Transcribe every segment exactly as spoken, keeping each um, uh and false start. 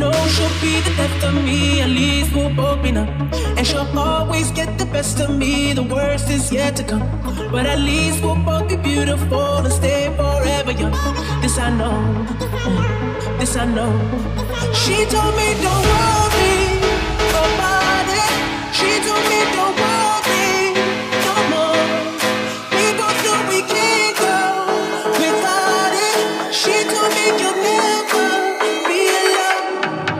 know she'll be the death of me, at least we'll both be numb. And she'll always get the best of me, the worst is yet to come. But at least we'll both be beautiful and stay forever young. This I know, this I know. She told me don't worry about it. She told me don't worry no more. We both know we can't go without it. She told me you'll never be alone.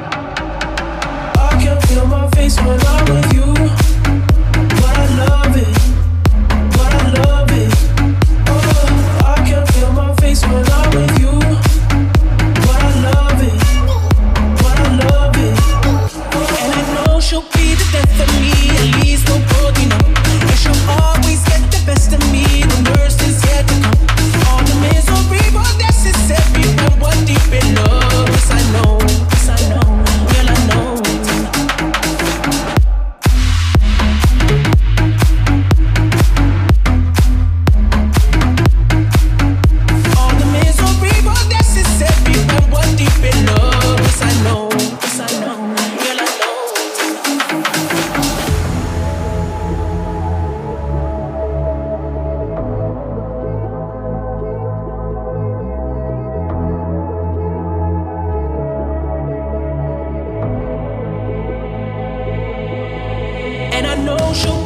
I can feel my face when I'm with you, but I love it, but I love it. Oh, I can feel my face when I'm with you, but I love it, but I love it. And I know she'll be the death of me, at least we'll both be numb. And she'll always get the best of me, the worst is yet to come. All the misery was necessary when we're deep in love. Yes I know, yes I know, well I know. All the misery was necessary when we're deep in love. Yes I know, yes I know, well I know. And I know she'll